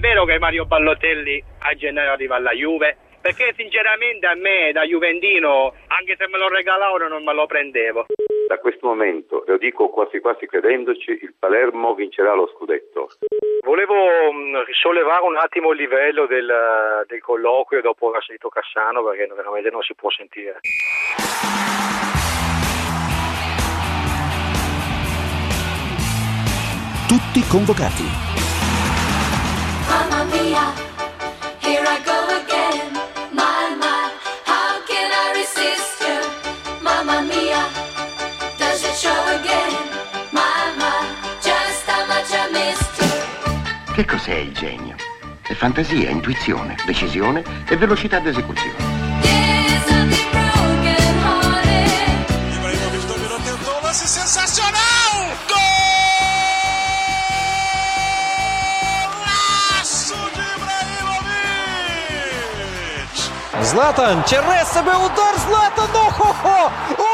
vero che Mario Balotelli a gennaio arriva alla Juve? Perché sinceramente a me da juventino, anche se me lo regalavano, non me lo prendevo. Da questo momento, lo dico quasi quasi credendoci, il Palermo vincerà lo scudetto. Volevo sollevare un attimo il livello del colloquio dopo aver sentito Cassano, perché veramente non si può sentire. Tutti convocati. Mamma mia, here I go again. My, how can I resist you? Mamma mia, does it show again? My, just how much I missed you. Che cos'è il genio? È fantasia, intuizione, decisione e velocità d'esecuzione. Yes, I've been broken hearted. Ibrahimovic dominou, tentou, lance sensacional! Gol! Златан через себе удар Златан! Охо-хо!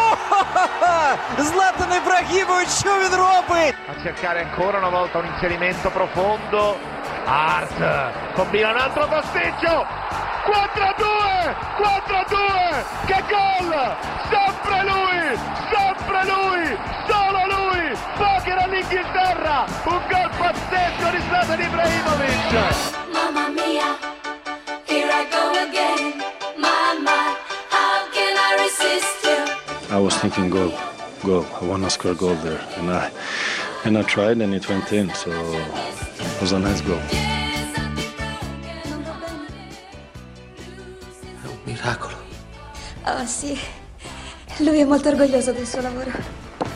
Златан Ибрагімович, що він робить? A cercare ancora una volta un inserimento profondo. Hart combina un altro pasticcio. 4-2! 4-2! Che gol! Sempre lui, solo lui! Poker all'Inghilterra! Un gol pazzesco di Zlatan Ibrahimovic! Mamma mia, here I go again. My, how can I resist you? I was thinking goal. I want to score a goal there, and I tried, and it went in. So it was a nice goal. È un miracolo. Oh sì, lui è molto orgoglioso del suo lavoro.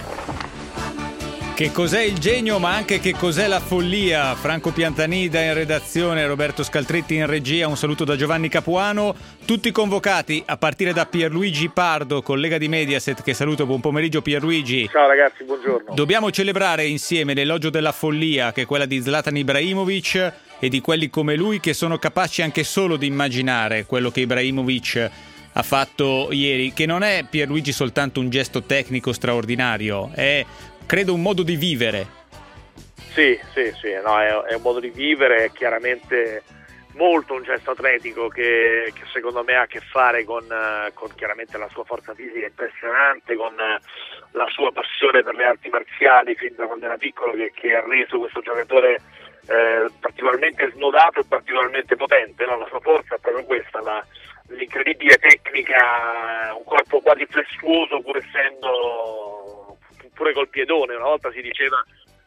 Che cos'è il genio, ma anche che cos'è la follia? Franco Piantanida in redazione, Roberto Scaltretti in regia, un saluto da Giovanni Capuano. Tutti convocati a partire da Pierluigi Pardo, collega di Mediaset, che saluto, buon pomeriggio Pierluigi. Ciao ragazzi, buongiorno. Dobbiamo celebrare insieme l'elogio della follia, che è quella di Zlatan Ibrahimovic e di quelli come lui che sono capaci anche solo di immaginare quello che Ibrahimovic ha fatto ieri, che non è, Pierluigi, soltanto un gesto tecnico straordinario, è credo un modo di vivere. Sì, no, è un modo di vivere, è chiaramente molto un gesto atletico che secondo me ha a che fare con chiaramente la sua forza fisica impressionante, con la sua passione per le arti marziali fin da quando era piccolo, che ha reso questo giocatore particolarmente snodato e particolarmente potente, no? La sua forza è proprio questa, l'incredibile tecnica, un corpo quasi flessuoso pure col piedone. Una volta si diceva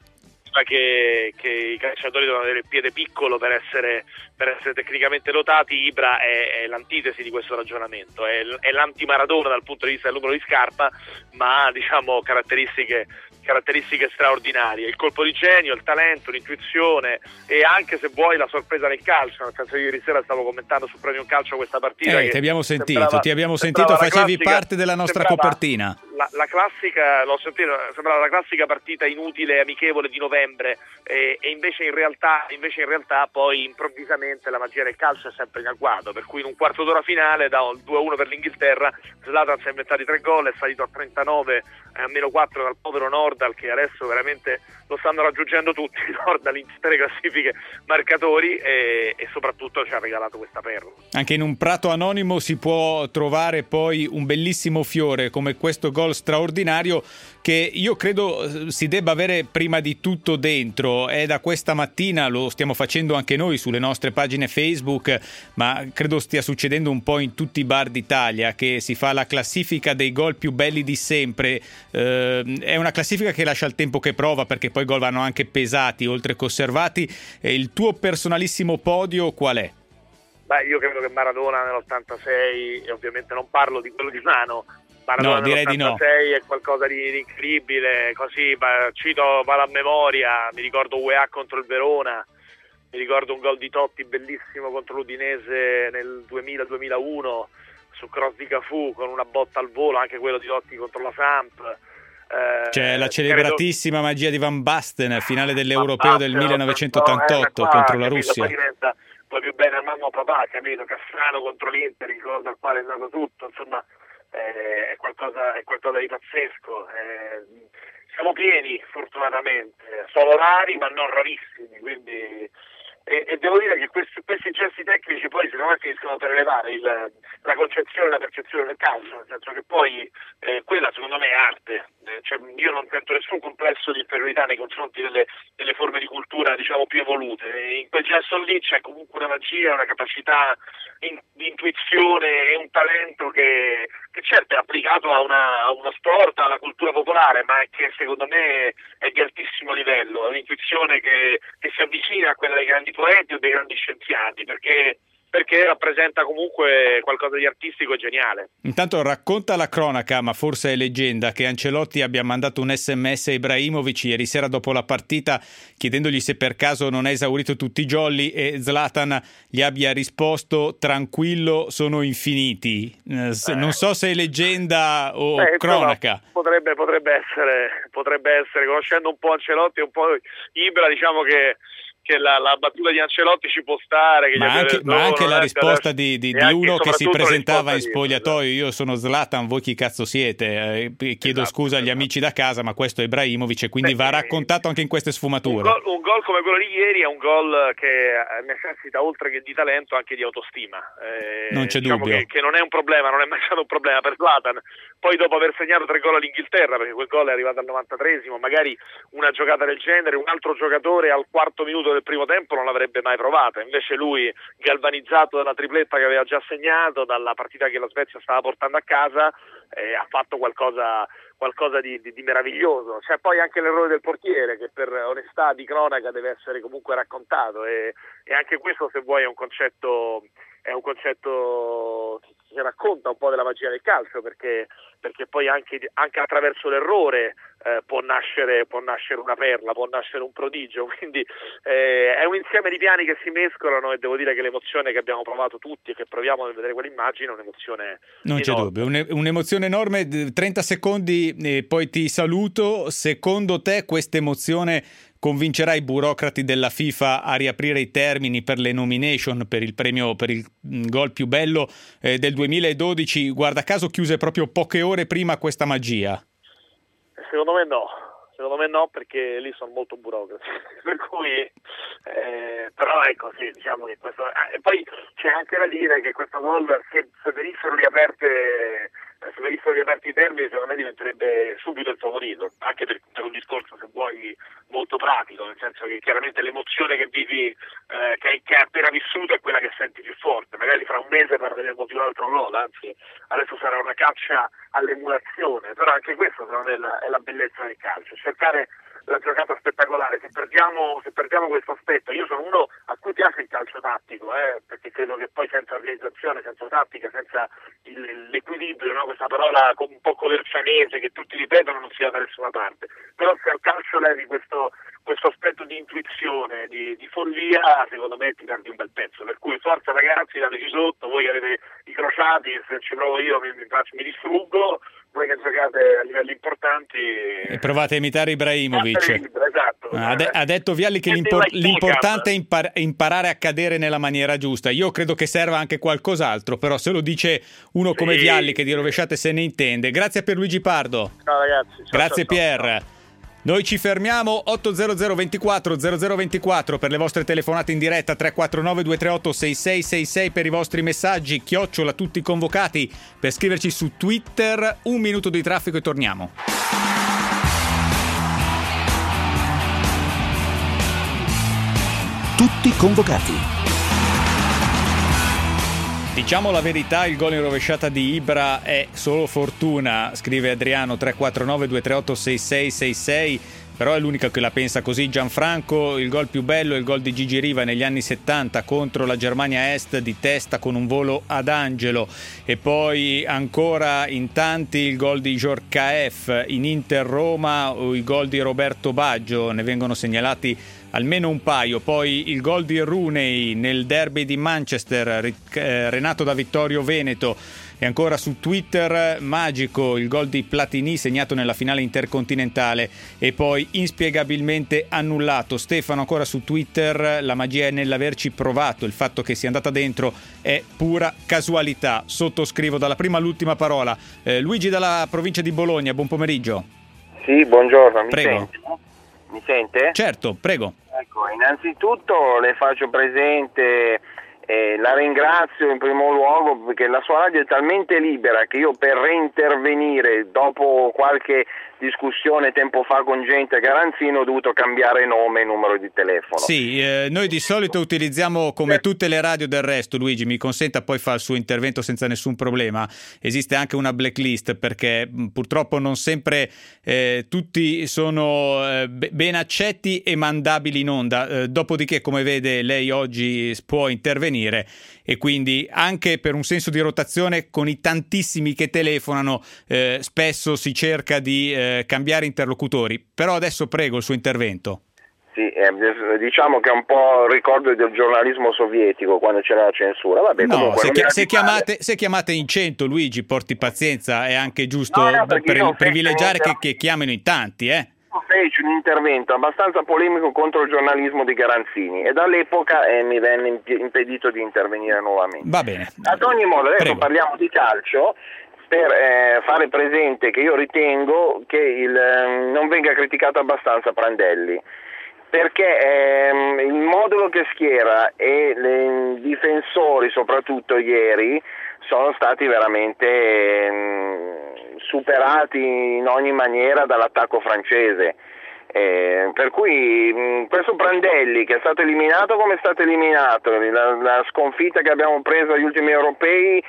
che i calciatori devono avere il piede piccolo per essere tecnicamente dotati. Ibra è l'antitesi di questo ragionamento, è l'anti-Maradona dal punto di vista del numero di scarpa, ma ha, diciamo, caratteristiche straordinarie, il colpo di genio, il talento, l'intuizione e anche, se vuoi, la sorpresa nel calcio, nel senso che ieri sera stavo commentando su Premium Calcio questa partita. Ti abbiamo sentito, facevi parte della nostra copertina. La classica, l'ho sentito, sembrava la classica partita inutile, amichevole di novembre, e invece in realtà poi improvvisamente la magia del calcio è sempre in agguato, per cui in un quarto d'ora finale, da 2-1 per l'Inghilterra, Zlatan si è inventati 3 gol, è salito a 39, a meno 4 dal povero Nordal, che adesso veramente lo stanno raggiungendo tutti, Nordal in tutte le classifiche marcatori, e soprattutto ci ha regalato questa perla. Anche in un prato anonimo si può trovare poi un bellissimo fiore come questo gol straordinario, che io credo si debba avere prima di tutto dentro. È da questa mattina, lo stiamo facendo anche noi sulle nostre pagine Facebook, ma credo stia succedendo un po' in tutti i bar d'Italia, che si fa la classifica dei gol più belli di sempre. È una classifica che lascia il tempo che prova, perché poi i gol vanno anche pesati oltre che osservati. Il tuo personalissimo podio qual è? Beh, io credo che Maradona nell'86, e ovviamente non parlo di quello di mano, Maradona no, direi nell'86 di no. È qualcosa di incredibile, così cito vado a memoria, mi ricordo UEA contro il Verona, mi ricordo un gol di Totti bellissimo contro l'Udinese nel 2000-2001 su cross di Cafù con una botta al volo, anche quello di Totti contro la Samp. C'è la celebratissima magia di Van Basten, finale dell'Europeo del 1988 contro la Russia. Poi diventa poi più bene a mamma o papà, capito? Cassano contro l'Inter, ricordo al quale è andato tutto, insomma è qualcosa di pazzesco. Siamo pieni, fortunatamente, sono rari ma non rarissimi, quindi E devo dire che questi gesti tecnici poi secondo me finiscono per elevare la concezione e la percezione del calcio, nel senso che poi quella secondo me è arte. Cioè, io non sento nessun complesso di inferiorità nei confronti delle forme di cultura diciamo più evolute. In quel gesto lì c'è comunque una magia, una capacità di intuizione e un talento che certo è applicato a uno sport, alla cultura popolare, ma che secondo me è di altissimo livello, è un'intuizione che si avvicina a quella dei grandi poeti o dei grandi scienziati, perché rappresenta comunque qualcosa di artistico e geniale. Intanto racconta la cronaca, ma forse è leggenda, che Ancelotti abbia mandato un SMS a Ibrahimovic ieri sera dopo la partita chiedendogli se per caso non ha esaurito tutti i jolly e Zlatan gli abbia risposto tranquillo, sono infiniti. Non so se è leggenda o cronaca. Potrebbe essere, conoscendo un po' Ancelotti e un po' Ibra, diciamo che la battuta di Ancelotti ci può stare, ma anche la risposta di uno che si presentava in spogliatoio: io sono Zlatan, voi chi cazzo siete? Chiedo scusa agli amici da casa, ma questo è Ibrahimovic, e quindi va raccontato anche in queste sfumature. Un gol come quello di ieri è un gol che necessita oltre che di talento anche di autostima, non c'è diciamo dubbio che non è un problema, non è mai stato un problema per Zlatan. Poi dopo aver segnato 3 gol all'Inghilterra, perché quel gol è arrivato al 93esimo, magari una giocata del genere un altro giocatore al 4° minuto del primo tempo non l'avrebbe mai provata. Invece lui, galvanizzato dalla tripletta che aveva già segnato, dalla partita che la Svezia stava portando a casa, ha fatto qualcosa di meraviglioso. C'è poi anche l'errore del portiere, che per onestà di cronaca deve essere comunque raccontato, e anche questo, se vuoi, è un concetto che racconta un po' della magia del calcio, perché poi anche attraverso l'errore può nascere una perla, può nascere un prodigio. Quindi è un insieme di piani che si mescolano, e devo dire che l'emozione che abbiamo provato tutti e che proviamo nel vedere quell'immagine è un'emozione non c'è dubbio, un'emozione enorme. 30 secondi e poi ti saluto. Secondo te questa emozione convincerà i burocrati della FIFA a riaprire i termini per le nomination per il premio per il gol più bello del 2012, guarda caso chiuse proprio poche ore prima questa magia? Secondo me no, perché lì sono molto burocrati, per cui però ecco, sì, diciamo che questo e poi c'è anche da dire che questo gol, se venissero riaperti i termini, secondo me diventerebbe subito il favorito, anche per un discorso, se vuoi, molto pratico, nel senso che chiaramente l'emozione che vivi, che hai appena vissuto, è quella che senti più forte. Magari fra un mese parleremo di un altro gol, anzi adesso sarà una caccia all'emulazione, però anche questo secondo me è la bellezza del calcio, cercare la giocata spettacolare. Se perdiamo questo aspetto, io sono uno a cui piace il calcio tattico, perché credo che poi senza organizzazione, senza tattica, senza l'equilibrio, no? Questa parola un po' covercianese che tutti ripetono, non si va da nessuna parte. Però se al calcio levi questo aspetto di intuizione, di follia, secondo me ti perdi un bel pezzo. Per cui forza ragazzi, dateci sotto, voi che avete i crociati, se ci provo io mi distruggo, voi che giocate a livelli importanti e provate a imitare Ibrahimovic. Esatto. Ha detto Vialli che l'importante è imparare a cadere nella maniera giusta. Io credo che serva anche qualcos'altro, però se lo dice uno come Vialli, che di rovesciate se ne intende. Grazie a Pierluigi Pardo. Ciao ragazzi. Grazie Pier. Ciao. Noi ci fermiamo. 800 24 0024 per le vostre telefonate in diretta, 349 238 6666 per i vostri messaggi, @ tutti convocati per scriverci su Twitter. Un minuto di traffico e torniamo. Tutti convocati. Diciamo la verità, il gol in rovesciata di Ibra è solo fortuna, scrive Adriano, 349 238 6666, però è l'unico che la pensa così. Gianfranco, il gol più bello è il gol di Gigi Riva negli anni 70 contro la Germania Est, di testa con un volo ad angelo. E poi ancora in tanti il gol di Djorkaeff in Inter Roma o i gol di Roberto Baggio, ne vengono segnalati almeno un paio. Poi il gol di Rooney nel derby di Manchester, renato da Vittorio Veneto. E ancora su Twitter, magico il gol di Platini segnato nella finale intercontinentale e poi inspiegabilmente annullato. Stefano ancora su Twitter, la magia è nell'averci provato, il fatto che sia andata dentro è pura casualità. Sottoscrivo dalla prima all'ultima parola. Luigi dalla provincia di Bologna, buon pomeriggio. Sì, buongiorno, mi Prego. senti? Mi sente? Certo, prego. Ecco, innanzitutto le faccio presente, la ringrazio in primo luogo perché la sua radio è talmente libera che io per reintervenire dopo qualche discussione tempo fa con gente a Garanzino ho dovuto cambiare nome e numero di telefono. Sì, noi di solito utilizziamo, come tutte le radio del resto, Luigi, mi consenta, poi fa il suo intervento senza nessun problema, esiste anche una blacklist perché purtroppo non sempre tutti sono ben accetti e mandabili in onda, dopodiché come vede lei oggi può intervenire e quindi anche per un senso di rotazione con i tantissimi che telefonano spesso si cerca di cambiare interlocutori, però adesso prego il suo intervento. Sì, diciamo che è un po' il ricordo del giornalismo sovietico quando c'era la censura. Vabbè, no, se chiamate in 100, Luigi, porti pazienza, è anche giusto privilegiare che chiamino in tanti, Fece un intervento abbastanza polemico contro il giornalismo di Garanzini e dall'epoca mi venne impedito di intervenire nuovamente. Va bene. Ad ogni modo, adesso parliamo di calcio per fare presente che io ritengo che non venga criticato abbastanza Prandelli, perché il modulo che schiera e i difensori, soprattutto ieri, sono stati veramente superati in ogni maniera dall'attacco francese. Per cui questo Prandelli, che è stato eliminato come è stato eliminato, la sconfitta che abbiamo preso agli ultimi europei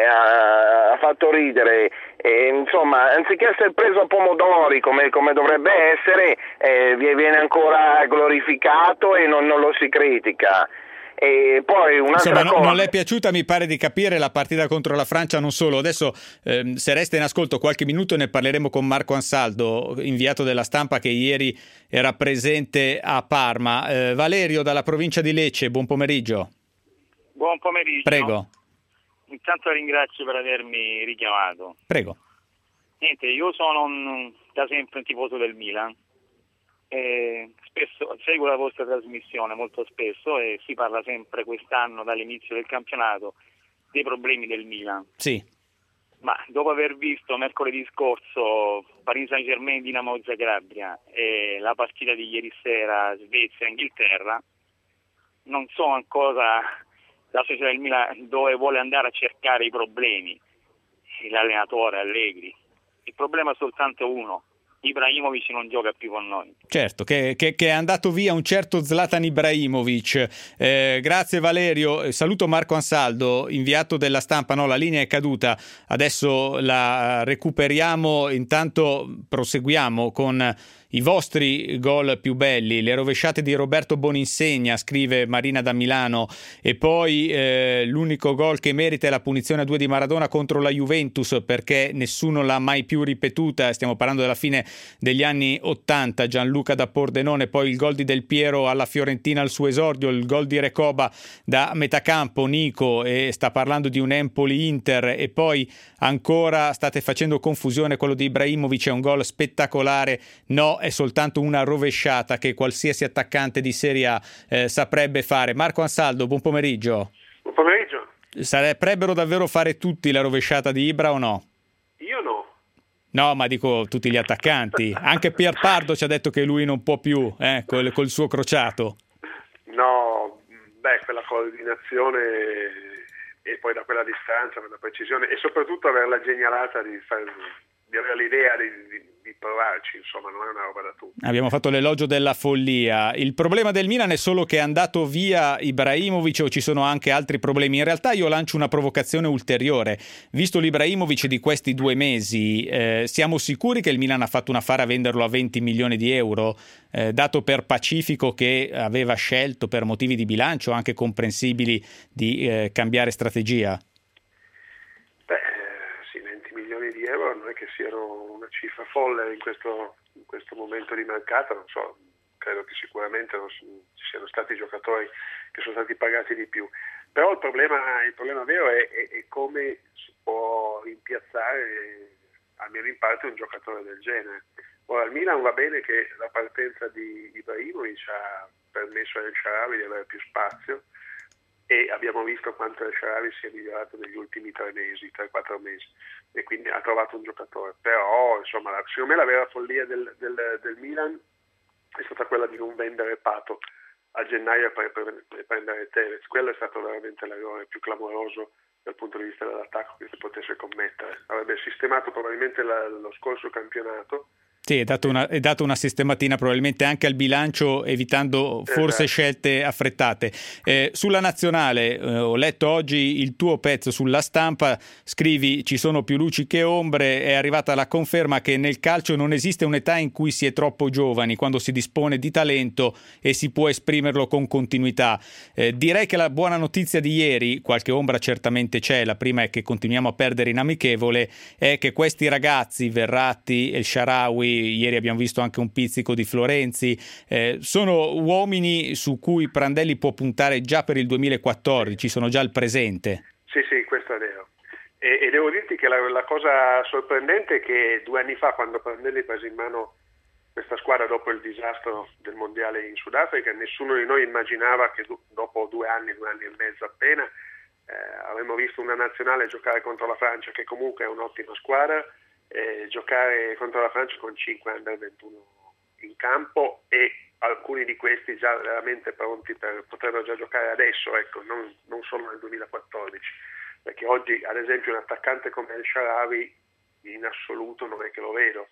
ha fatto ridere, insomma, anziché essere preso a pomodori come dovrebbe essere, viene ancora glorificato e non lo si critica. E poi un'altra cosa. Non le è piaciuta, mi pare di capire, la partita contro la Francia, non solo. Adesso se resta in ascolto qualche minuto ne parleremo con Marco Ansaldo, inviato della Stampa che ieri era presente a Parma. Valerio dalla provincia di Lecce, buon pomeriggio. Buon pomeriggio. Prego. Intanto ringrazio per avermi richiamato. Prego. Niente, io sono da sempre un tifoso del Milan. Spesso seguo la vostra trasmissione molto spesso e si parla sempre quest'anno dall'inizio del campionato dei problemi del Milan. Sì. Ma dopo aver visto mercoledì scorso Paris Saint-Germain Dinamo Zagabria e la partita di ieri sera Svezia-Inghilterra, non so ancora la società del Milan dove vuole andare a cercare i problemi, l'allenatore Allegri. Il problema è soltanto uno: Ibrahimovic non gioca più con noi. Certo, che è andato via un certo Zlatan Ibrahimovic. Grazie Valerio, saluto Marco Ansaldo, inviato della Stampa. No, la linea è caduta, adesso la recuperiamo, intanto proseguiamo con i vostri gol più belli, le rovesciate di Roberto Boninsegna, scrive Marina da Milano, e poi l'unico gol che merita è la punizione a 2 di Maradona contro la Juventus, perché nessuno l'ha mai più ripetuta. Stiamo parlando della fine degli anni 80, Gianluca da Pordenone, poi il gol di Del Piero alla Fiorentina al suo esordio, il gol di Recoba da metacampo, Nico, e sta parlando di un Empoli-Inter, e poi ancora state facendo confusione, quello di Ibrahimovic è un gol spettacolare, no, è soltanto una rovesciata che qualsiasi attaccante di Serie A saprebbe fare. Marco Ansaldo, buon pomeriggio. Buon pomeriggio. Sarebbero davvero fare tutti la rovesciata di Ibra o no? Io no. No, ma dico tutti gli attaccanti. Anche Pierpardo ci ha detto che lui non può più, col suo crociato. No, quella coordinazione e poi da quella distanza, quella precisione e soprattutto avere la genialata di avere l'idea di provarci, insomma, non è una roba da tutti. Abbiamo fatto l'elogio della follia. Il problema del Milan è solo che è andato via Ibrahimovic o ci sono anche altri problemi? In realtà io lancio una provocazione ulteriore. Visto l'Ibrahimovic di questi 2 mesi, siamo sicuri che il Milan ha fatto un affare a venderlo a 20 milioni di euro, dato per pacifico che aveva scelto per motivi di bilancio anche comprensibili di cambiare strategia? Di euro non è che siano una cifra folle in questo momento di mercato, non so, credo che sicuramente ci siano stati giocatori che sono stati pagati di più, però il problema vero è come si può rimpiazzare almeno in parte un giocatore del genere. Ora al Milan va bene che la partenza di Ibrahimovic ha permesso al Shaarawy di avere più spazio e abbiamo visto quanto il Shaarawy si è migliorato negli ultimi 3-4 mesi e quindi ha trovato un giocatore, però insomma secondo me la vera follia del Milan è stata quella di non vendere Pato a gennaio per prendere Tevez. Quello è stato veramente l'errore più clamoroso dal punto di vista dell'attacco che si potesse commettere. Avrebbe sistemato probabilmente lo scorso campionato. Sì, è dato una sistematina probabilmente anche al bilancio, evitando forse scelte affrettate. Sulla nazionale, ho letto oggi il tuo pezzo sulla Stampa, scrivi: ci sono più luci che ombre, è arrivata la conferma che nel calcio non esiste un'età in cui si è troppo giovani, quando si dispone di talento e si può esprimerlo con continuità. Direi che la buona notizia di ieri, qualche ombra certamente c'è, la prima è che continuiamo a perdere in amichevole, è che questi ragazzi, Verratti, El Shaarawy, ieri abbiamo visto anche un pizzico di Florenzi, sono uomini su cui Prandelli può puntare già per il 2014, sono già al presente. Sì, questo è vero. E devo dirti che la cosa sorprendente è che 2 anni fa, quando Prandelli prese in mano questa squadra dopo il disastro del mondiale in Sudafrica, nessuno di noi immaginava che dopo 2 anni e mezzo appena, avremmo visto una nazionale giocare contro la Francia, che comunque è un'ottima squadra, giocare contro la Francia con 5 under 21 in campo, e alcuni di questi già veramente pronti potrebbero già giocare adesso, ecco, non solo nel 2014, perché oggi ad esempio un attaccante come El Shaarawy in assoluto non è che lo vedo.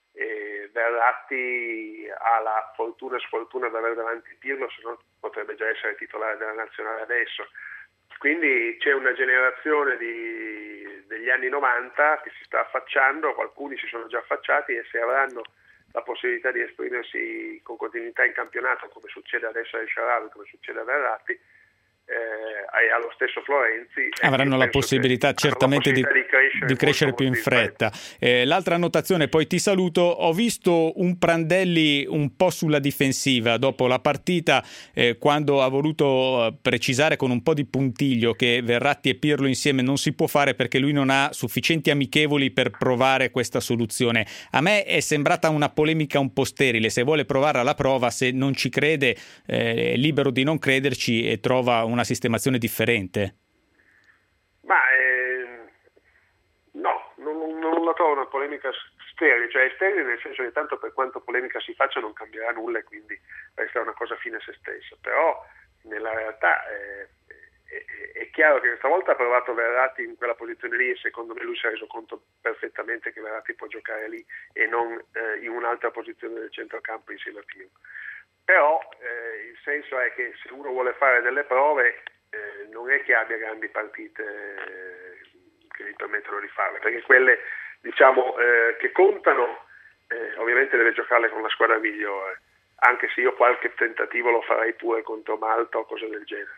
Verratti ha la sfortuna di avere davanti Pirlo, se no potrebbe già essere titolare della nazionale adesso. Quindi c'è una generazione degli anni 90 che si sta affacciando, alcuni si sono già affacciati, e se avranno la possibilità di esprimersi con continuità in campionato, come succede adesso a El Shaarawy, come succede a Verratti, e allo stesso Florenzi, avranno la possibilità certamente di crescere più in fretta. L'altra annotazione, poi ti saluto: ho visto un Prandelli un po' sulla difensiva dopo la partita, quando ha voluto precisare con un po' di puntiglio che Verratti e Pirlo insieme non si può fare perché lui non ha sufficienti amichevoli per provare questa soluzione. A me è sembrata una polemica un po' sterile. Se vuole provarla la prova, se non ci crede è libero di non crederci e trova una sistemazione differente. Ma no, non la trovo una polemica sterile, cioè sterile nel senso che tanto per quanto polemica si faccia non cambierà nulla e quindi resta una cosa fine a se stessa, però nella realtà è chiaro che questa volta ha provato Verratti in quella posizione lì, e secondo me lui si è reso conto perfettamente che Verratti può giocare lì e non in un'altra posizione del centrocampo insieme a Pirlo. Però il senso è che se uno vuole fare delle prove non è che abbia grandi partite che gli permettono di farle, perché quelle che contano ovviamente deve giocarle con la squadra migliore, anche se io qualche tentativo lo farei pure contro Malta o cose del genere.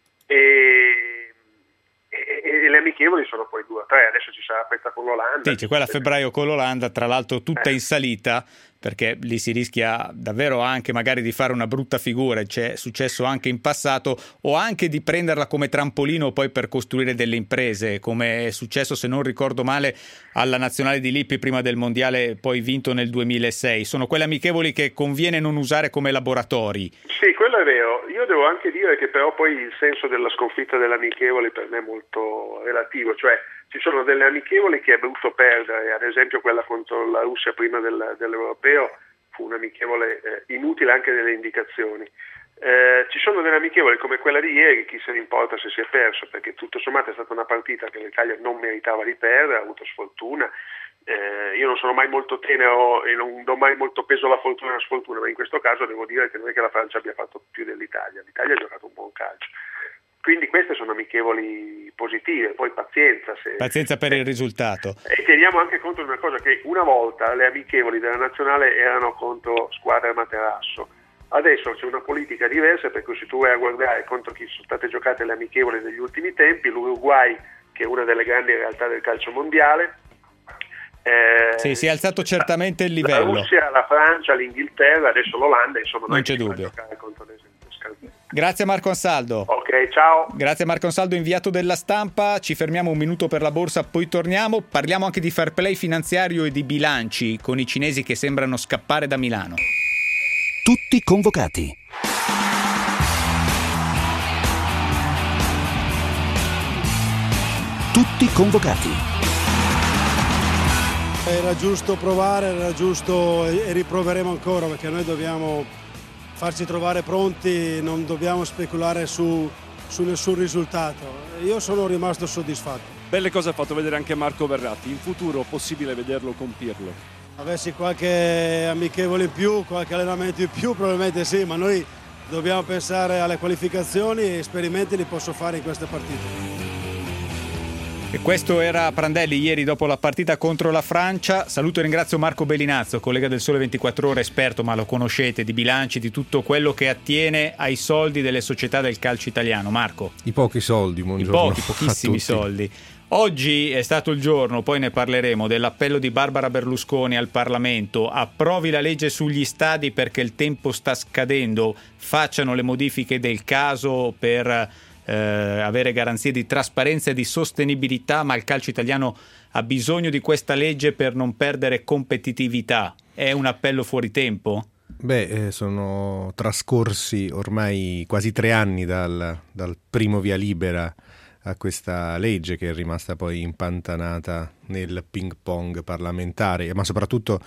E le amichevoli sono poi 2 o 3, adesso ci sarà questa con l'Olanda. Sì, c'è quella a febbraio con l'Olanda, tra l'altro tutta in salita, perché lì si rischia davvero anche magari di fare una brutta figura, c'è successo anche in passato, o anche di prenderla come trampolino poi per costruire delle imprese, come è successo, se non ricordo male, alla nazionale di Lippi prima del mondiale poi vinto nel 2006. Sono quelle amichevoli che conviene non usare come laboratori. Sì, quello è vero. Io devo anche dire che però poi il senso della sconfitta delle amichevoli per me è molto relativo, cioè ci sono delle amichevoli che è brutto perdere, ad esempio quella contro la Russia prima dell'Europeo fu un'amichevole inutile anche nelle indicazioni. Ci sono delle amichevoli come quella di ieri, chi se ne importa se si è perso, perché tutto sommato è stata una partita che l'Italia non meritava di perdere, ha avuto sfortuna. Io non sono mai molto tenero e non do mai molto peso alla fortuna e alla sfortuna, ma in questo caso devo dire che non è che la Francia abbia fatto più dell'Italia, l'Italia ha giocato un buon calcio. Quindi queste sono amichevoli positive, poi pazienza. Pazienza per il risultato. E teniamo anche conto di una cosa, che una volta le amichevoli della nazionale erano contro squadre materasso, adesso c'è una politica diversa, per cui se tu vai a guardare contro chi sono state giocate le amichevoli negli ultimi tempi, l'Uruguay, che è una delle grandi realtà del calcio mondiale, sì, si è alzato certamente il livello. La Russia, la Francia, l'Inghilterra, adesso l'Olanda, insomma non c'è dubbio. Giocare contro le scarpe. Grazie Marco Ansaldo. Ok, ciao. Grazie Marco Ansaldo, inviato della Stampa. Ci fermiamo un minuto per la borsa, poi torniamo. Parliamo anche di fair play finanziario e di bilanci con i cinesi che sembrano scappare da Milano. Tutti convocati. Tutti convocati. era giusto provare, era giusto e riproveremo ancora, perché noi dobbiamo farci trovare pronti, non dobbiamo speculare su nessun risultato. Io sono rimasto soddisfatto. Belle cose ha fatto vedere anche Marco Verratti. In futuro possibile vederlo con Pirlo? Avessi qualche amichevole in più, qualche allenamento in più, probabilmente sì, ma noi dobbiamo pensare alle qualificazioni e esperimenti li posso fare in queste partite. E questo era Prandelli ieri dopo la partita contro la Francia. Saluto e ringrazio Marco Bellinazzo, collega del Sole 24 Ore, esperto, ma lo conoscete, di bilanci, di tutto quello che attiene ai soldi delle società del calcio italiano. Marco. I pochi soldi, buongiorno. Pochissimi soldi. Oggi è stato il giorno, poi ne parleremo, dell'appello di Barbara Berlusconi al Parlamento. Approvi la legge sugli stadi perché il tempo sta scadendo, facciano le modifiche del caso per avere garanzie di trasparenza e di sostenibilità, ma il calcio italiano ha bisogno di questa legge per non perdere competitività. È un appello fuori tempo? Sono trascorsi ormai quasi 3 anni dal primo via libera a questa legge, che è rimasta poi impantanata nel ping pong parlamentare, ma soprattutto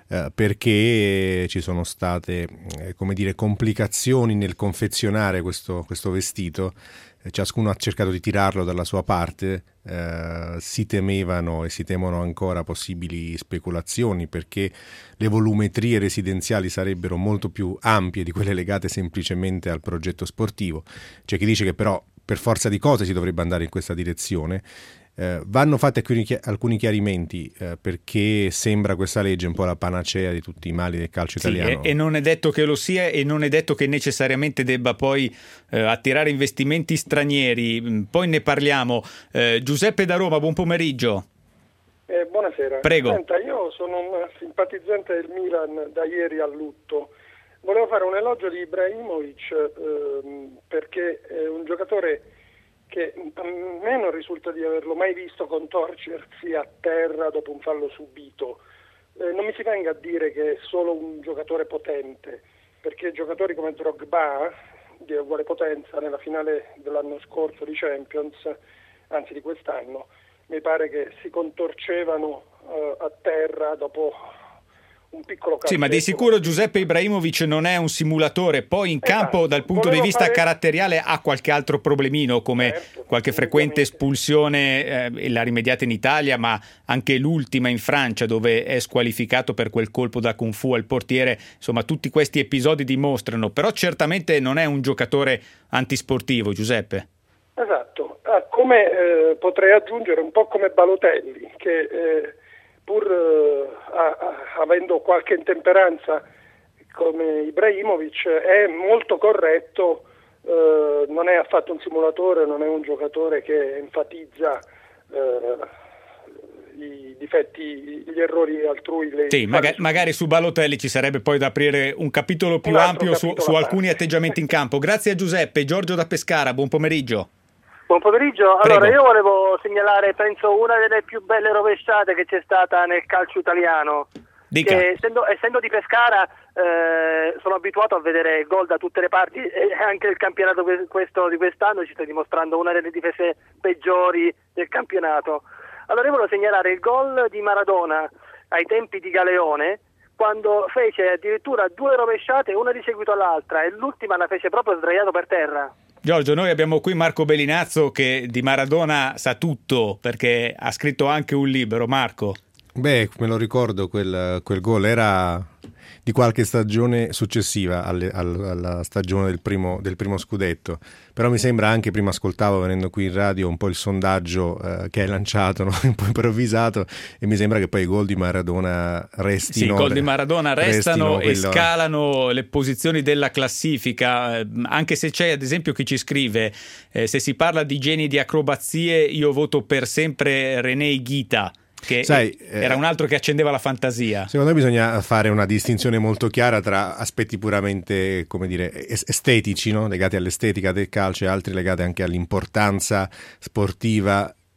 perché ci sono state complicazioni nel confezionare questo vestito. Ciascuno ha cercato di tirarlo dalla sua parte, si temevano e si temono ancora possibili speculazioni, perché le volumetrie residenziali sarebbero molto più ampie di quelle legate semplicemente al progetto sportivo. C'è chi dice che però per forza di cose si dovrebbe andare in questa direzione. Vanno fatti alcuni chiarimenti, perché sembra questa legge un po' la panacea di tutti i mali del calcio italiano. E non è detto che lo sia, e non è detto che necessariamente debba poi attirare investimenti stranieri. Poi ne parliamo. Giuseppe da Roma, buon pomeriggio. Buonasera. Prego. Senta, io sono un simpatizzante del Milan da ieri a lutto. Volevo fare un elogio di Ibrahimovic, perché è un giocatore che a me non risulta di averlo mai visto contorcersi a terra dopo un fallo subito. Non mi si venga a dire che è solo un giocatore potente, perché giocatori come Drogba, di uguale potenza, nella finale dell'anno scorso di Champions, anzi di quest'anno, mi pare che si contorcevano a terra dopo un piccolo calcio. Sì, ma di sicuro Giuseppe Ibrahimovic non è un simulatore. Poi in campo, dal punto di vista caratteriale, ha qualche altro problemino, come qualche frequente espulsione, l'ha rimediata in Italia, ma anche l'ultima in Francia, dove è squalificato per quel colpo da Kung Fu al portiere. Insomma, tutti questi episodi dimostrano, però certamente non è un giocatore antisportivo, Giuseppe. Esatto, come potrei aggiungere un po' come Balotelli, che pur avendo qualche intemperanza come Ibrahimovic è molto corretto, non è affatto un simulatore, non è un giocatore che enfatizza i difetti, gli errori altrui. Sì, magari su Balotelli ci sarebbe poi da aprire un capitolo più ampio su alcuni atteggiamenti in campo. Grazie a Giuseppe. Giorgio da Pescara, buon pomeriggio. Buon pomeriggio. Prego. Allora, io volevo segnalare, penso, una delle più belle rovesciate che c'è stata nel calcio italiano. Dica. Che, essendo di Pescara, sono abituato a vedere gol da tutte le parti, e anche il campionato di quest'anno ci sta dimostrando una delle difese peggiori del campionato. Allora, io volevo segnalare il gol di Maradona ai tempi di Galeone, quando fece addirittura 2 rovesciate, una di seguito all'altra, e l'ultima la fece proprio sdraiato per terra. Giorgio, noi abbiamo qui Marco Bellinazzo, che di Maradona sa tutto, perché ha scritto anche un libro. Marco. Me lo ricordo, quel gol era di qualche stagione successiva alla stagione del primo scudetto, però mi sembra anche, prima ascoltavo venendo qui in radio un po' il sondaggio che hai lanciato, no? Un po' improvvisato, e mi sembra che poi i gol di Maradona restino. Sì, i gol di Maradona restano e scalano le posizioni della classifica, anche se c'è ad esempio chi ci scrive, se si parla di geni di acrobazie, io voto per sempre René Higuita, che era un altro che accendeva la fantasia. Secondo me bisogna fare una distinzione molto chiara tra aspetti puramente, come dire, estetici, no? Legati all'estetica del calcio, e altri legati anche all'importanza sportiva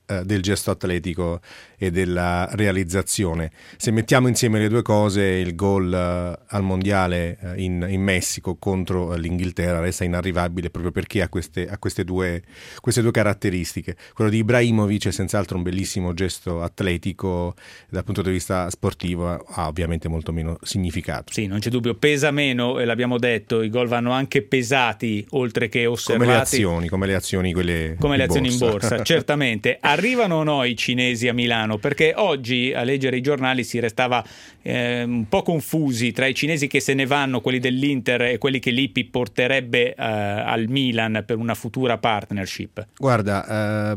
del gesto atletico e della realizzazione. Se mettiamo insieme le due cose, il gol al mondiale in Messico contro l'Inghilterra resta inarrivabile proprio perché ha queste due caratteristiche. Quello di Ibrahimovic è senz'altro un bellissimo gesto atletico, dal punto di vista sportivo ha ovviamente molto meno significato. Sì, non c'è dubbio, pesa meno, e l'abbiamo detto, i gol vanno anche pesati oltre che osservati. Come le azioni in borsa, certamente. Arrivano o no i cinesi a Milano? Perché oggi a leggere i giornali si restava un po' confusi tra i cinesi che se ne vanno, quelli dell'Inter, e quelli che Lippi porterebbe al Milan per una futura partnership. Guarda,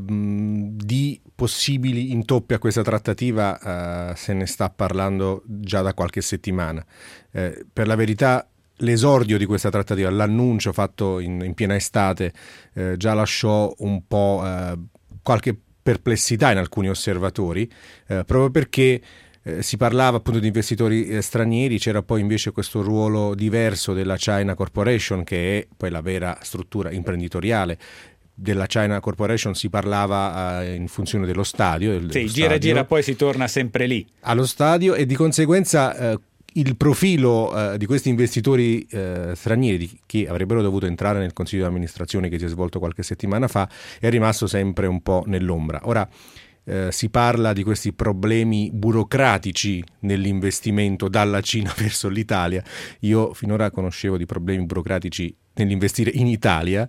di possibili intoppi a questa trattativa se ne sta parlando già da qualche settimana. Per la verità, l'esordio di questa trattativa, l'annuncio fatto in piena estate, già lasciò un po' qualche perplessità in alcuni osservatori, proprio perché si parlava appunto di investitori stranieri, c'era poi invece questo ruolo diverso della China Corporation, che è poi la vera struttura imprenditoriale. Della China Corporation si parlava in funzione dello stadio. Sì, gira poi si torna sempre lì. Allo stadio, e di conseguenza il profilo di questi investitori stranieri che avrebbero dovuto entrare nel consiglio di amministrazione che si è svolto qualche settimana fa è rimasto sempre un po' nell'ombra. Ora si parla di questi problemi burocratici nell'investimento dalla Cina verso l'Italia. Io finora conoscevo di problemi burocratici nell'investire in Italia,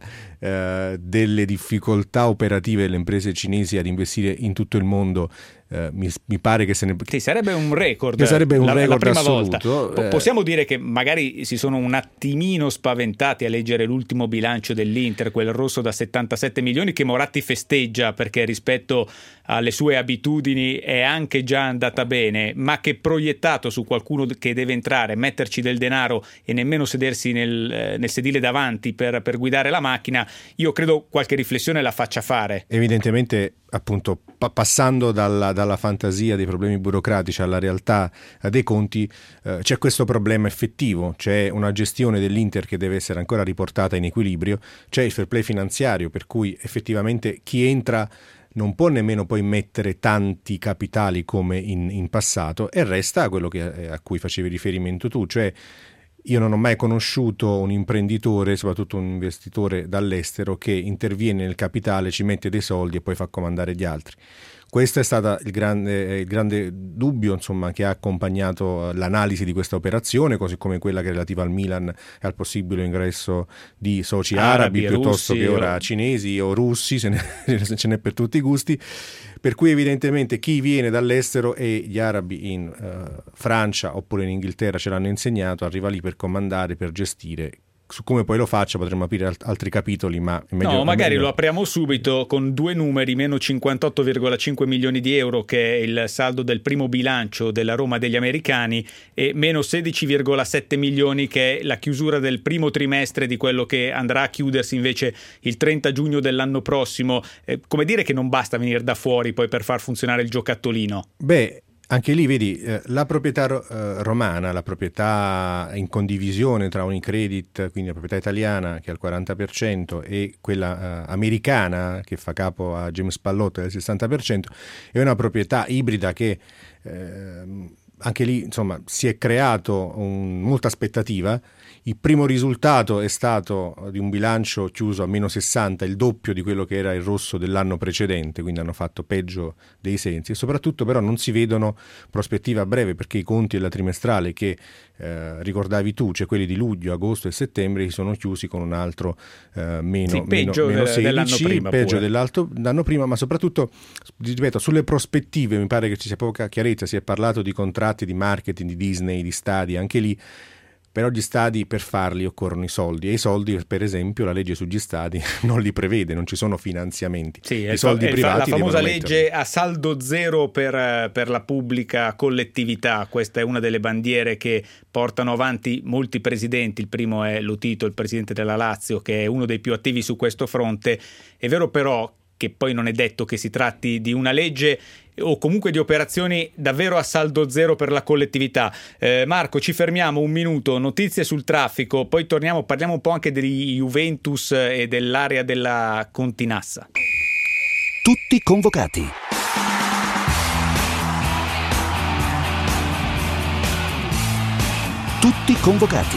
delle difficoltà operative delle imprese cinesi ad investire in tutto il mondo. Mi pare che sì, sarebbe un record, la prima assoluto. Volta. Possiamo dire che magari si sono un attimino spaventati a leggere l'ultimo bilancio dell'Inter, quel rosso da 77 milioni che Moratti festeggia perché rispetto alle sue abitudini è anche già andata bene, ma che proiettato su qualcuno che deve entrare, metterci del denaro e nemmeno sedersi nel sedile davanti per guidare la macchina, io credo qualche riflessione la faccia fare. Evidentemente, appunto, passando dalla fantasia dei problemi burocratici alla realtà dei conti, c'è questo problema effettivo, c'è una gestione dell'Inter che deve essere ancora riportata in equilibrio, c'è il fair play finanziario, per cui effettivamente chi entra non può nemmeno poi mettere tanti capitali come in passato, e resta quello a cui facevi riferimento tu, cioè io non ho mai conosciuto un imprenditore, soprattutto un investitore dall'estero, che interviene nel capitale, ci mette dei soldi e poi fa comandare gli altri. Questo è stato il grande dubbio, insomma, che ha accompagnato l'analisi di questa operazione, così come quella che è relativa al Milan e al possibile ingresso di soci arabi piuttosto che ora cinesi o russi, ce n'è per tutti i gusti. Per cui evidentemente chi viene dall'estero, e gli arabi in Francia oppure in Inghilterra ce l'hanno insegnato, arriva lì per comandare, per gestire. Su come poi lo faccia potremmo aprire altri capitoli, ma è meglio, magari lo apriamo subito con due numeri: meno 58,5 milioni di euro, che è il saldo del primo bilancio della Roma degli americani, e meno 16,7 milioni, che è la chiusura del primo trimestre di quello che andrà a chiudersi invece il 30 giugno dell'anno prossimo. Come dire che non basta venire da fuori poi per far funzionare il giocattolino? Beh, anche lì vedi la proprietà romana, la proprietà in condivisione tra Unicredit, quindi la proprietà italiana che è al 40%, e quella americana che fa capo a James Pallotta del 60%, è una proprietà ibrida che anche lì, insomma, si è creato molta aspettativa. Il primo risultato è stato di un bilancio chiuso a meno 60, il doppio di quello che era il rosso dell'anno precedente, quindi hanno fatto peggio dei sensi, e soprattutto però non si vedono prospettive a breve, perché i conti della trimestrale che ricordavi tu, cioè quelli di luglio, agosto e settembre, si sono chiusi con un altro meno 16, dell'anno prima, peggio dell'anno prima, ma soprattutto, ripeto, sulle prospettive mi pare che ci sia poca chiarezza. Si è parlato di contratti di marketing di Disney, di stadi, anche lì. Però gli stadi, per farli occorrono i soldi, e i soldi, per esempio, la legge sugli stadi non li prevede, non ci sono finanziamenti. Sì, i soldi privati la famosa legge metterli a saldo zero per la pubblica collettività. Questa è una delle bandiere che portano avanti molti presidenti. Il primo è Lotito, il presidente della Lazio, che è uno dei più attivi su questo fronte. È vero però che poi non è detto che si tratti di una legge o comunque di operazioni davvero a saldo zero per la collettività. Marco, ci fermiamo un minuto, notizie sul traffico, poi torniamo, parliamo un po' anche di Juventus e dell'area della Continassa. Tutti convocati. Tutti convocati.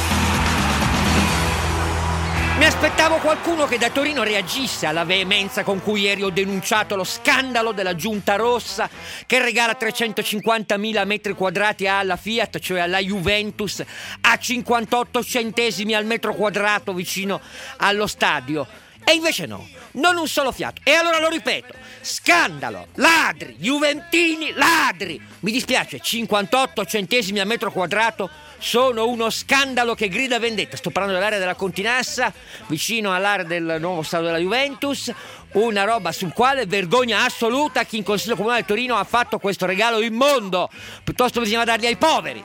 Mi aspettavo qualcuno che da Torino reagisse alla veemenza con cui ieri ho denunciato lo scandalo della Giunta Rossa che regala 350.000 metri quadrati alla Fiat, cioè alla Juventus, a 58 centesimi al metro quadrato vicino allo stadio. E invece no, non un solo fiato. E allora lo ripeto, scandalo, ladri, juventini, ladri. Mi dispiace, 58 centesimi al metro quadrato sono uno scandalo che grida vendetta. Sto parlando dell'area della Continassa, vicino all'area del nuovo stadio della Juventus, una roba sul quale vergogna assoluta chi in Consiglio Comunale di Torino ha fatto questo regalo immondo. Piuttosto bisogna darli ai poveri.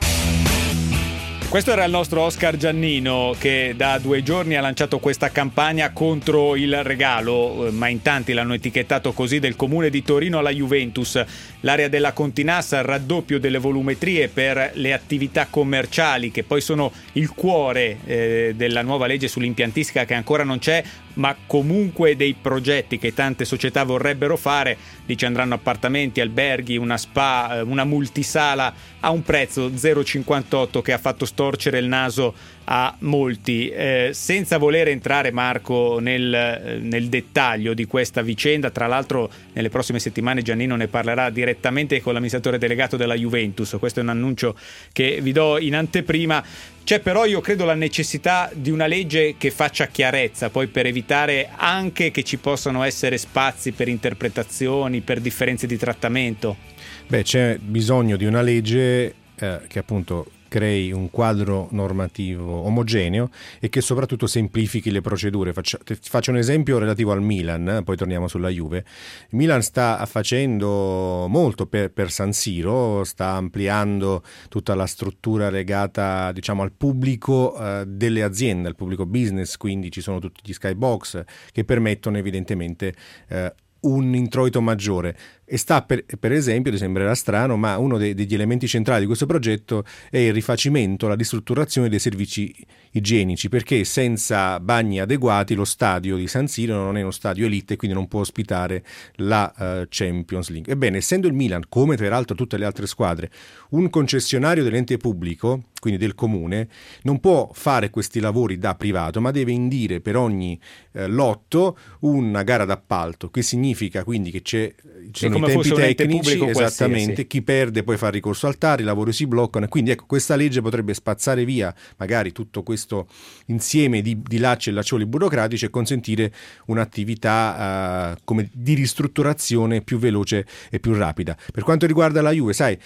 Questo era il nostro Oscar Giannino, che da 2 giorni ha lanciato questa campagna contro il regalo, ma in tanti l'hanno etichettato così, del comune di Torino alla Juventus. L'area della Continassa, il raddoppio delle volumetrie per le attività commerciali, che poi sono il cuore della nuova legge sull'impiantistica che ancora non c'è, ma comunque dei progetti che tante società vorrebbero fare. Lì ci andranno appartamenti, alberghi, una spa, una multisala a un prezzo 0,58 che ha fatto storcere il naso a molti. Senza voler entrare, Marco, nel dettaglio di questa vicenda, tra l'altro nelle prossime settimane Giannino ne parlerà direttamente con l'amministratore delegato della Juventus. Questo è un annuncio che vi do in anteprima. C'è però, io credo, la necessità di una legge che faccia chiarezza, poi, per evitare anche che ci possano essere spazi per interpretazioni, per differenze di trattamento. C'è bisogno di una legge che appunto crei un quadro normativo omogeneo e che soprattutto semplifichi le procedure. Faccio un esempio relativo al Milan, poi torniamo sulla Juve. Il Milan sta facendo molto per San Siro, sta ampliando tutta la struttura legata, diciamo, al pubblico delle aziende, al pubblico business, quindi ci sono tutti gli skybox che permettono evidentemente un introito maggiore. E sta per esempio, ti sembrerà strano, ma uno degli elementi centrali di questo progetto è il rifacimento, la ristrutturazione dei servizi igienici, perché senza bagni adeguati lo stadio di San Siro non è uno stadio elite e quindi non può ospitare la Champions League. Ebbene, essendo il Milan, come peraltro tutte le altre squadre, un concessionario dell'ente pubblico, quindi del comune, non può fare questi lavori da privato, ma deve indire per ogni lotto una gara d'appalto, che significa quindi che ci sono i tempi tecnici, esattamente, chi perde poi fa ricorso al TAR, i lavori si bloccano, e quindi ecco, questa legge potrebbe spazzare via magari tutto questo insieme di lacci e laccioli burocratici e consentire un'attività di ristrutturazione più veloce e più rapida. Per quanto riguarda la Juve, sai,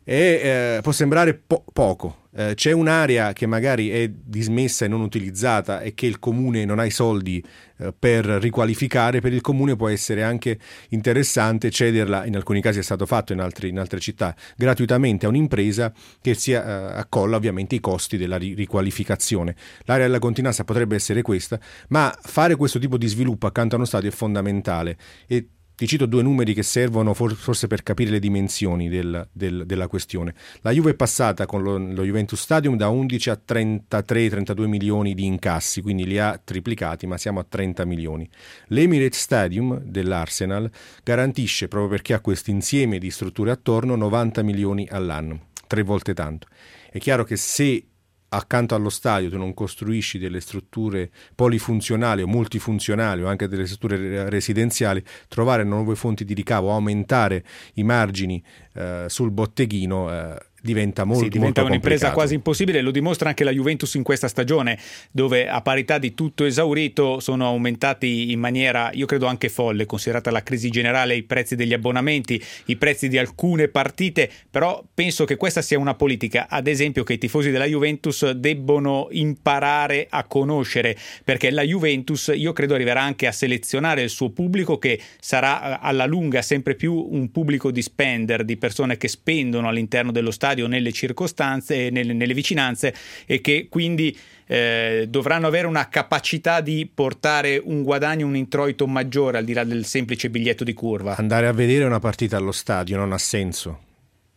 può sembrare poco. C'è un'area che magari è dismessa e non utilizzata e che il comune non ha i soldi per riqualificare. Per il comune può essere anche interessante cederla, in alcuni casi è stato fatto in altre città, gratuitamente a un'impresa che si accolla ovviamente i costi della riqualificazione. L'area della Continassa potrebbe essere questa, ma fare questo tipo di sviluppo accanto a uno stadio è fondamentale. E ti cito 2 numeri che servono forse per capire le dimensioni della questione. La Juve è passata con lo Juventus Stadium da 11 a 33-32 milioni di incassi, quindi li ha triplicati, ma siamo a 30 milioni. L'Emirates Stadium dell'Arsenal garantisce, proprio perché ha questo insieme di strutture attorno, 90 milioni all'anno, 3 volte tanto. È chiaro che se accanto allo stadio tu non costruisci delle strutture polifunzionali o multifunzionali o anche delle strutture residenziali, trovare nuove fonti di ricavo, aumentare i margini sul botteghino diventa molto un'impresa quasi impossibile. Lo dimostra anche la Juventus in questa stagione, dove a parità di tutto esaurito sono aumentati in maniera, io credo, anche folle, considerata la crisi generale, i prezzi degli abbonamenti, i prezzi di alcune partite. Però penso che questa sia una politica, ad esempio, che i tifosi della Juventus debbono imparare a conoscere, perché la Juventus, io credo, arriverà anche a selezionare il suo pubblico, che sarà alla lunga sempre più un pubblico di spender, di persone che spendono all'interno dello stadio, nelle circostanze, nelle vicinanze, e che quindi dovranno avere una capacità di portare un guadagno, un introito maggiore al di là del semplice biglietto di curva. Andare a vedere una partita allo stadio non ha senso.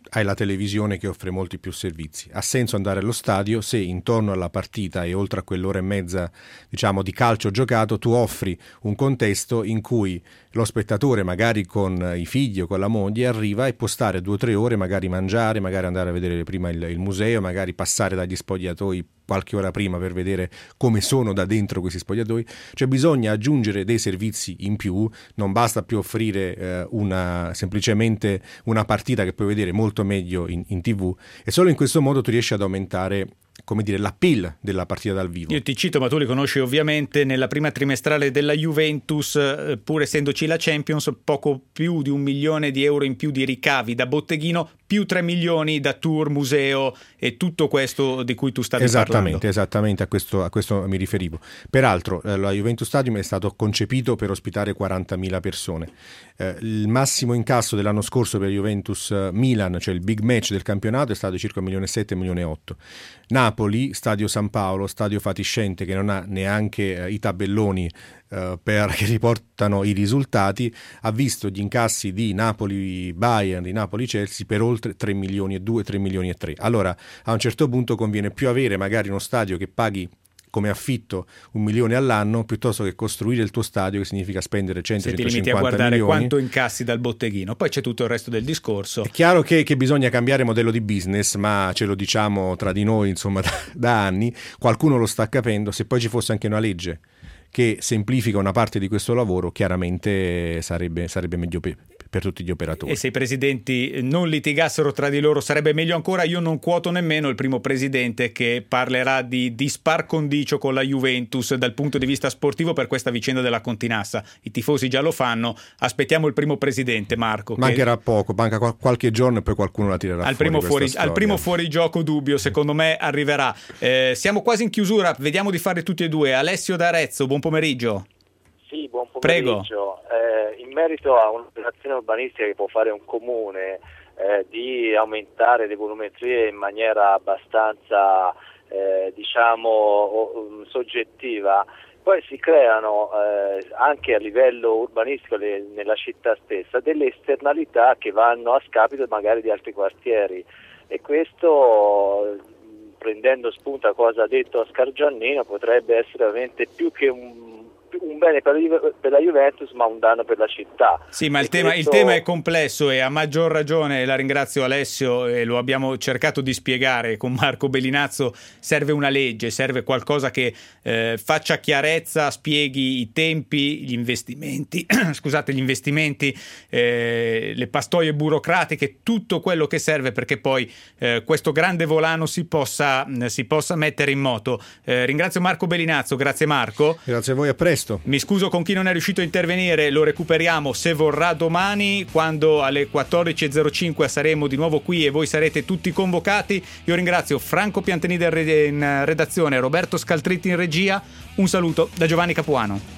hai la televisione che offre molti più servizi. Ha senso andare allo stadio se intorno alla partita e oltre a quell'ora e mezza, diciamo, di calcio giocato, tu offri un contesto in cui lo spettatore, magari con i figli o con la moglie, arriva e può stare 2 o 3 ore, magari mangiare, magari andare a vedere prima il museo, magari passare dagli spogliatoi qualche ora prima per vedere come sono da dentro questi spogliatoi. Cioè bisogna aggiungere dei servizi in più, non basta più offrire semplicemente una partita che puoi vedere molto meglio in TV, e solo in questo modo tu riesci ad aumentare, come dire, l'appeal della partita dal vivo. Io ti cito, ma tu li conosci ovviamente, nella prima trimestrale della Juventus, pur essendoci la Champions, poco più di 1 milione di euro in più di ricavi da botteghino, più 3 milioni da tour, museo e tutto questo di cui tu stavi parlando. Esattamente, a questo mi riferivo. Peraltro la Juventus Stadium è stato concepito per ospitare 40.000 persone. Il massimo incasso dell'anno scorso per Juventus Milan, cioè il big match del campionato, è stato circa 1.700.000, 1.800.000. Napoli, Stadio San Paolo, stadio fatiscente che non ha neanche i tabelloni che riportano i risultati, ha visto gli incassi di Napoli-Bayern, di Napoli-Chelsea per oltre 3 milioni e 2, 3 milioni e 3. Allora a un certo punto conviene più avere magari uno stadio che paghi come affitto 1 milione all'anno piuttosto che costruire il tuo stadio, che significa spendere 100-150 milioni. Se ti limiti a guardare quanto incassi dal botteghino, poi c'è tutto il resto del discorso. È chiaro che bisogna cambiare modello di business, ma ce lo diciamo tra di noi, insomma, da anni. Qualcuno lo sta capendo. Se poi ci fosse anche una legge che semplifica una parte di questo lavoro, chiaramente sarebbe meglio per tutti gli operatori. E se i presidenti non litigassero tra di loro sarebbe meglio ancora. Io non quoto nemmeno il primo presidente che parlerà di dispar condicio con la Juventus dal punto di vista sportivo per questa vicenda della Continassa. I tifosi già lo fanno, aspettiamo il primo presidente, Marco. Mancherà poco, manca qualche giorno e poi qualcuno la tirerà fuori. Al primo fuorigioco dubbio, secondo me arriverà. Siamo quasi in chiusura, vediamo di fare tutti e due. Alessio d'Arezzo, buon pomeriggio. Sì, buon pomeriggio. Prego. In merito a un'operazione urbanistica che può fare un comune di aumentare le volumetrie in maniera abbastanza soggettiva, poi si creano anche a livello urbanistico nella città stessa delle esternalità che vanno a scapito magari di altri quartieri, e questo, prendendo spunto a cosa ha detto Oscar Giannino, potrebbe essere veramente più che un bene per la Juventus, ma un danno per la città. Sì, ma il tema è complesso, e a maggior ragione, la ringrazio Alessio, e lo abbiamo cercato di spiegare con Marco Bellinazzo, serve una legge, serve qualcosa che faccia chiarezza, spieghi i tempi, gli investimenti, le pastoie burocratiche, tutto quello che serve perché poi questo grande volano si possa mettere in moto. Ringrazio Marco Bellinazzo, grazie Marco. Grazie a voi, a presto. Mi scuso con chi non è riuscito a intervenire, lo recuperiamo se vorrà domani, quando alle 14.05 saremo di nuovo qui e voi sarete tutti convocati. Io ringrazio Franco Piantenida in redazione, Roberto Scaltritti in regia. Un saluto da Giovanni Capuano.